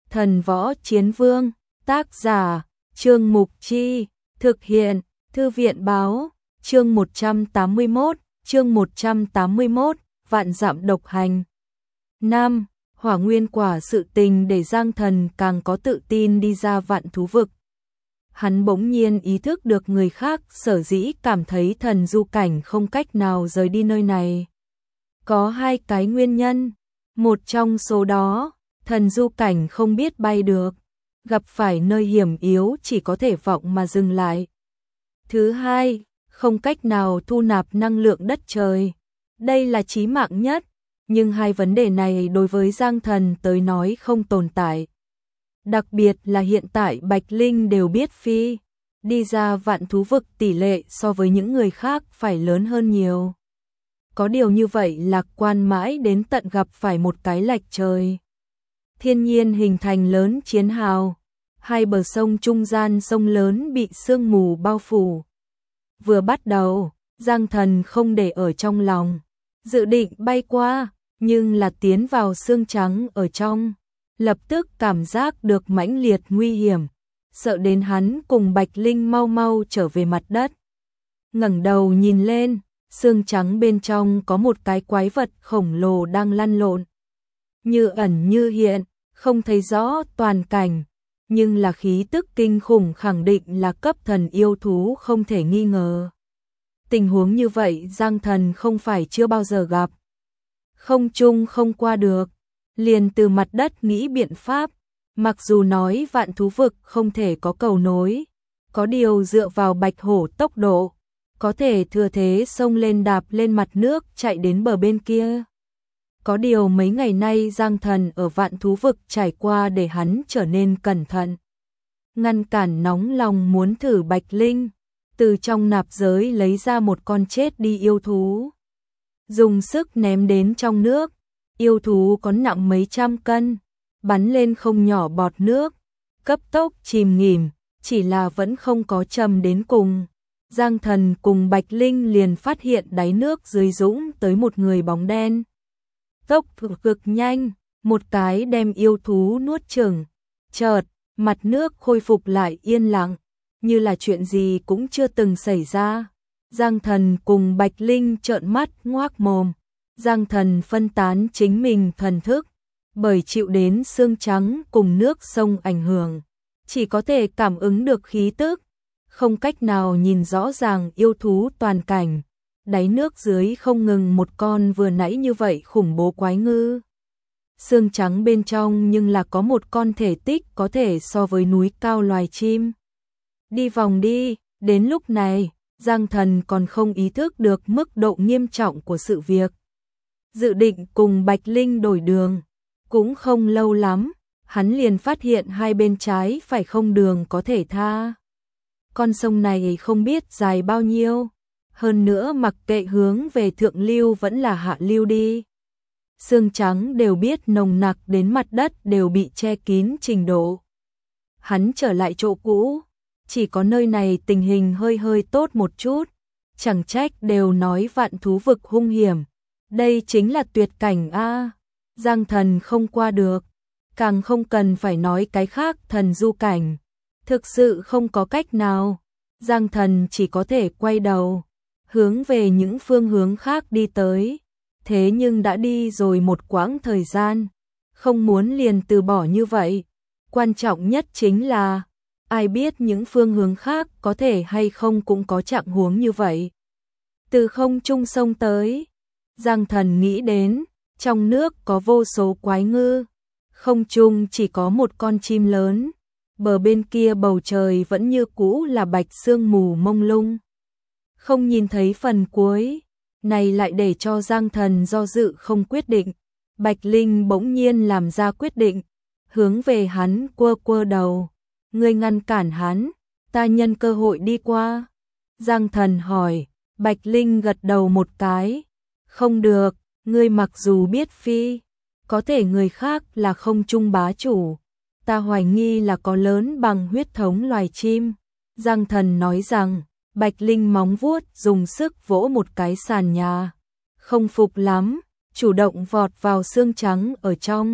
Thần Võ Chiến Vương, tác giả, Trương Mục Chi, thực hiện, Thư viện Báo, chương 181, Vạn Dặm Độc Hành. Nam, Hỏa Nguyên Quả sự tình để Giang Thần càng có tự tin đi ra vạn thú vực. Hắn bỗng nhiên ý thức được người khác sở dĩ cảm thấy thần du cảnh không cách nào rời đi nơi này. Có hai cái nguyên nhân, một trong số đó, thần du cảnh không biết bay được, gặp phải nơi hiểm yếu chỉ có thể vọng mà dừng lại. Thứ hai, không cách nào thu nạp năng lượng đất trời. Đây là chí mạng nhất, nhưng hai vấn đề này đối với Giang Thần tới nói không tồn tại. Đặc biệt là hiện tại Bạch Linh đều biết phi, đi ra vạn thú vực tỷ lệ so với những người khác phải lớn hơn nhiều. Có điều như vậy lạc quan mãi đến tận gặp phải một cái lệch trời. Thiên nhiên hình thành lớn chiến hào, hai bờ sông trung gian sông lớn bị sương mù bao phủ. Vừa bắt đầu, Giang Thần không để ở trong lòng, dự định bay qua, nhưng là tiến vào sương trắng ở trong, lập tức cảm giác được mãnh liệt nguy hiểm, sợ đến hắn cùng Bạch Linh mau mau trở về mặt đất. Ngẩng đầu nhìn lên, sương trắng bên trong có một cái quái vật khổng lồ đang lăn lộn. Như ẩn như hiện, không thấy rõ toàn cảnh, nhưng là khí tức kinh khủng khẳng định là cấp thần yêu thú không thể nghi ngờ. Tình huống như vậy Giang Thần không phải chưa bao giờ gặp. Không trung không qua được, liền từ mặt đất nghĩ biện pháp, mặc dù nói vạn thú vực không thể có cầu nối, có điều dựa vào bạch hổ tốc độ, có thể thừa thế xông lên đạp lên mặt nước chạy đến bờ bên kia. Có điều mấy ngày nay Giang Thần ở vạn thú vực trải qua để hắn trở nên cẩn thận. Ngăn cản nóng lòng muốn thử Bạch Linh, từ trong nạp giới lấy ra một con chết đi yêu thú. Dùng sức ném đến trong nước, yêu thú có nặng mấy trăm cân, bắn lên không nhỏ bọt nước, cấp tốc chìm nghỉm, chỉ là vẫn không có châm đến cùng. Giang Thần cùng Bạch Linh liền phát hiện đáy nước dưới dũng tới một người bóng đen. Tốc cực nhanh, một cái đem yêu thú nuốt chửng. Chợt, mặt nước khôi phục lại yên lặng, như là chuyện gì cũng chưa từng xảy ra. Giang Thần cùng Bạch Linh trợn mắt ngoác mồm. Giang Thần phân tán chính mình thần thức, bởi chịu đến sương trắng cùng nước sông ảnh hưởng, chỉ có thể cảm ứng được khí tức, không cách nào nhìn rõ ràng yêu thú toàn cảnh. Đáy nước dưới không ngừng một con vừa nãy như vậy khủng bố quái ngư. Sương trắng bên trong nhưng là có một con thể tích có thể so với núi cao loài chim. Đi vòng đi, đến lúc này, Giang Thần còn không ý thức được mức độ nghiêm trọng của sự việc. Dự định cùng Bạch Linh đổi đường, cũng không lâu lắm, hắn liền phát hiện hai bên trái phải không đường có thể tha. Con sông này không biết dài bao nhiêu, hơn nữa mặc kệ hướng về thượng lưu vẫn là hạ lưu đi. Sương trắng đều biết nồng nặc đến mặt đất đều bị che kín trình độ. Hắn trở lại chỗ cũ, chỉ có nơi này tình hình hơi tốt một chút, chẳng trách đều nói vạn thú vực hung hiểm. Đây chính là tuyệt cảnh a. Giang Thần không qua được, càng không cần phải nói cái khác thần du cảnh. Thực sự không có cách nào, Giang Thần chỉ có thể quay đầu, hướng về những phương hướng khác đi tới. Thế nhưng đã đi rồi một quãng thời gian, không muốn liền từ bỏ như vậy. Quan trọng nhất chính là, ai biết những phương hướng khác có thể hay không cũng có trạng huống như vậy. Từ không trung sông tới, Giang Thần nghĩ đến, trong nước có vô số quái ngư, không trung chỉ có một con chim lớn, bờ bên kia bầu trời vẫn như cũ là bạch sương mù mông lung. Không nhìn thấy phần cuối, này lại để cho Giang Thần do dự không quyết định. Bạch Linh bỗng nhiên làm ra quyết định, hướng về hắn quơ đầu. Ngươi ngăn cản hắn, ta nhân cơ hội đi qua. Giang Thần hỏi, Bạch Linh gật đầu một cái. Không được, ngươi mặc dù biết phi, có thể người khác là không trung bá chủ. Ta hoài nghi là có lớn bằng huyết thống loài chim. Giang Thần nói rằng, Bạch Linh móng vuốt dùng sức vỗ một cái sàn nhà. Không phục lắm, chủ động vọt vào xương trắng ở trong.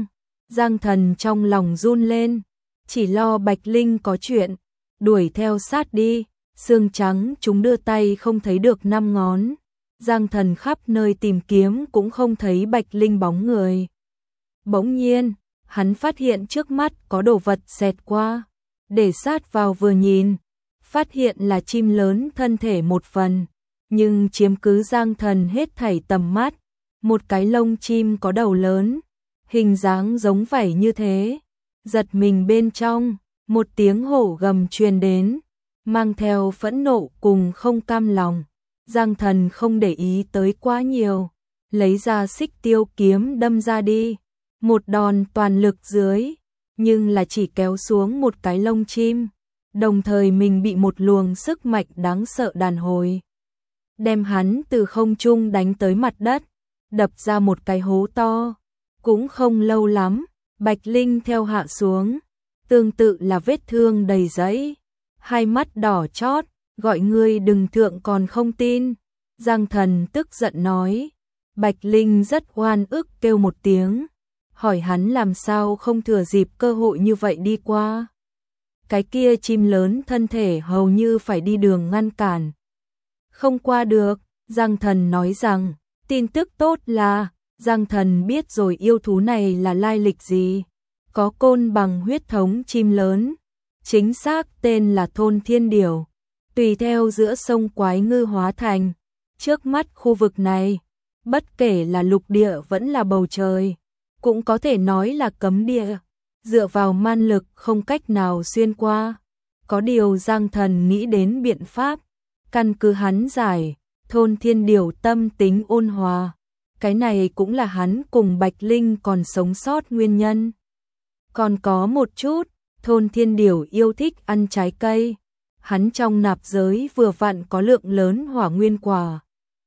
Giang Thần trong lòng run lên, chỉ lo Bạch Linh có chuyện, đuổi theo sát đi, xương trắng chúng đưa tay không thấy được 5 ngón. Giang Thần khắp nơi tìm kiếm cũng không thấy Bạch Linh bóng người. Bỗng nhiên, hắn phát hiện trước mắt có đồ vật xẹt qua, để sát vào vừa nhìn, phát hiện là chim lớn thân thể một phần, nhưng chiếm cứ Giang Thần hết thảy tầm mắt, một cái lông chim có đầu lớn, hình dáng giống vảy như thế. Giật mình bên trong, một tiếng hổ gầm truyền đến, mang theo phẫn nộ cùng không cam lòng. Giang Thần không để ý tới quá nhiều, lấy ra xích tiêu kiếm đâm ra đi, một đòn toàn lực dưới, nhưng là chỉ kéo xuống một cái lông chim, đồng thời mình bị một luồng sức mạnh đáng sợ đàn hồi, đem hắn từ không trung đánh tới mặt đất, đập ra một cái hố to. Cũng không lâu lắm, Bạch Linh theo hạ xuống, tương tự là vết thương đầy giấy, hai mắt đỏ chót, gọi ngươi đừng thượng còn không tin. Giang Thần tức giận nói, Bạch Linh rất oan ức kêu một tiếng, hỏi hắn làm sao không thừa dịp cơ hội như vậy đi qua. Cái kia chim lớn thân thể hầu như phải đi đường ngăn cản. Không qua được, Giang Thần nói rằng, tin tức tốt là, Giang Thần biết rồi yêu thú này là lai lịch gì, có côn bằng huyết thống chim lớn, chính xác tên là Thôn Thiên Điểu, tùy theo giữa sông Quái Ngư hóa thành. Trước mắt khu vực này, bất kể là lục địa vẫn là bầu trời, cũng có thể nói là cấm địa, dựa vào man lực không cách nào xuyên qua. Có điều Giang Thần nghĩ đến biện pháp, căn cứ hắn giải, Thôn Thiên Điểu tâm tính ôn hòa, cái này cũng là hắn cùng Bạch Linh còn sống sót nguyên nhân. Còn có một chút, Thôn Thiên Điểu yêu thích ăn trái cây, hắn trong nạp giới vừa vặn có lượng lớn hỏa nguyên quả.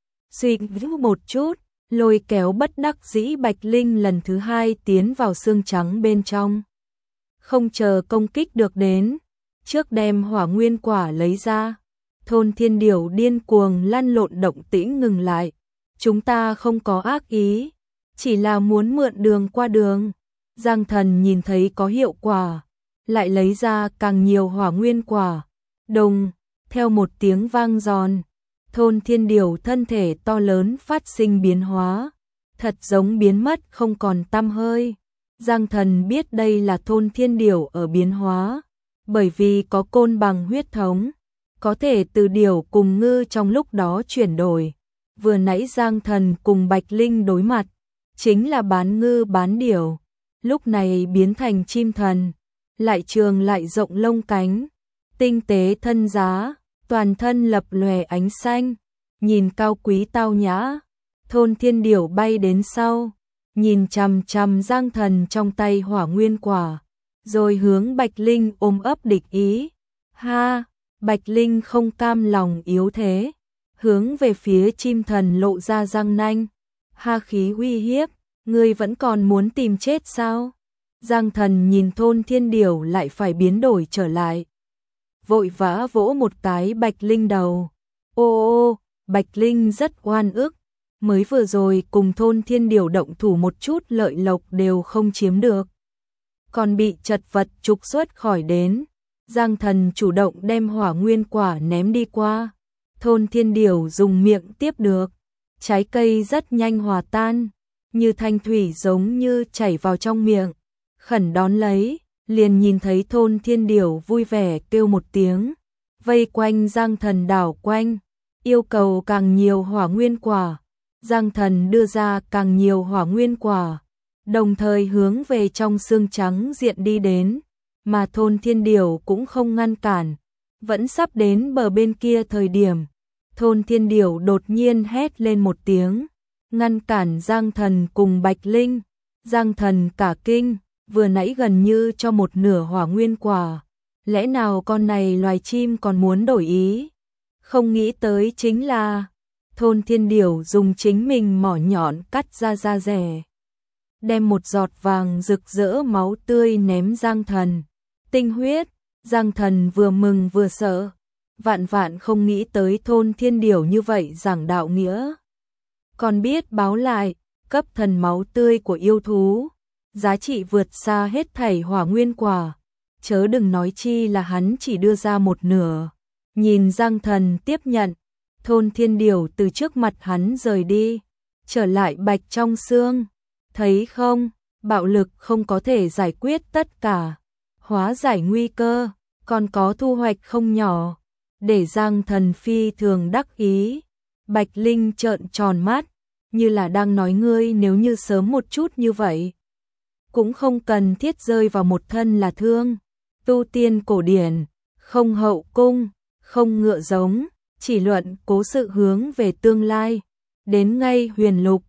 Suy nghĩ một chút, lôi kéo bất đắc dĩ Bạch Linh lần thứ hai tiến vào xương trắng bên trong. Không chờ công kích được đến, trước đem hỏa nguyên quả lấy ra, Thôn Thiên Điểu điên cuồng lăn lộn động tĩnh ngừng lại. Chúng ta không có ác ý, chỉ là muốn mượn đường qua đường. Giang Thần nhìn thấy có hiệu quả, lại lấy ra càng nhiều hỏa nguyên quả. Đồng, theo một tiếng vang giòn, Thôn Thiên Điểu thân thể to lớn phát sinh biến hóa, thật giống biến mất không còn tăm hơi. Giang Thần biết đây là Thôn Thiên Điểu ở biến hóa, bởi vì có côn bằng huyết thống, có thể từ điểu cùng ngư trong lúc đó chuyển đổi. Vừa nãy Giang Thần cùng Bạch Linh đối mặt, chính là bán ngư bán điểu, lúc này biến thành chim thần, lại trường lại rộng lông cánh, tinh tế thân giá, toàn thân lập lòe ánh xanh, nhìn cao quý tao nhã. Thôn Thiên Điểu bay đến sau, nhìn chằm chằm Giang Thần trong tay hỏa nguyên quả, rồi hướng Bạch Linh ôm ấp địch ý. Ha, Bạch Linh không cam lòng yếu thế, hướng về phía chim thần lộ ra răng nanh, ha khí uy hiếp, ngươi vẫn còn muốn tìm chết sao? Giang Thần nhìn Thôn Thiên Điểu lại phải biến đổi trở lại, vội vã vỗ một cái Bạch Linh đầu. Ô, Bạch Linh rất oan ức, mới vừa rồi cùng Thôn Thiên Điểu động thủ một chút lợi lộc đều không chiếm được, còn bị chật vật trục xuất khỏi đến. Giang Thần chủ động đem hỏa nguyên quả ném đi qua, Thôn Thiên Điểu dùng miệng tiếp được, trái cây rất nhanh hòa tan, như thanh thủy giống như chảy vào trong miệng, khẩn đón lấy, liền nhìn thấy Thôn Thiên Điểu vui vẻ kêu một tiếng, vây quanh Giang Thần đảo quanh, yêu cầu càng nhiều hỏa nguyên quả. Giang Thần đưa ra càng nhiều hỏa nguyên quả, đồng thời hướng về trong xương trắng diện đi đến, mà Thôn Thiên Điểu cũng không ngăn cản. Vẫn sắp đến bờ bên kia thời điểm, Thôn Thiên Điểu đột nhiên hét lên một tiếng, ngăn cản Giang Thần cùng Bạch Linh. Giang Thần cả kinh, vừa nãy gần như cho một nửa hỏa nguyên quả, lẽ nào con này loài chim còn muốn đổi ý? Không nghĩ tới chính là Thôn Thiên Điểu dùng chính mình mỏ nhọn cắt ra da rẻ, đem một giọt vàng rực rỡ máu tươi ném Giang Thần. Tinh huyết. Giang Thần vừa mừng vừa sợ, vạn vạn không nghĩ tới Thôn Thiên Điểu như vậy giảng đạo nghĩa, còn biết báo lại, cấp thần máu tươi của yêu thú. giá trị vượt xa hết thảy hỏa nguyên quả, chớ đừng nói chi là hắn chỉ đưa ra một nửa. Nhìn Giang Thần tiếp nhận, thôn thiên điểu từ trước mặt hắn rời đi, trở lại Bạch trong xương. Thấy không, bạo lực không có thể giải quyết tất cả, hóa giải nguy cơ, còn có thu hoạch không nhỏ. Để Giang Thần phi thường đắc ý, Bạch Linh trợn tròn mắt, như là đang nói ngươi nếu như sớm một chút như vậy, cũng không cần thiết rơi vào một thân là thương. Tu tiên cổ điển, không hậu cung, không ngựa giống, chỉ luận cố sự hướng về tương lai. Đến ngay huyền lục,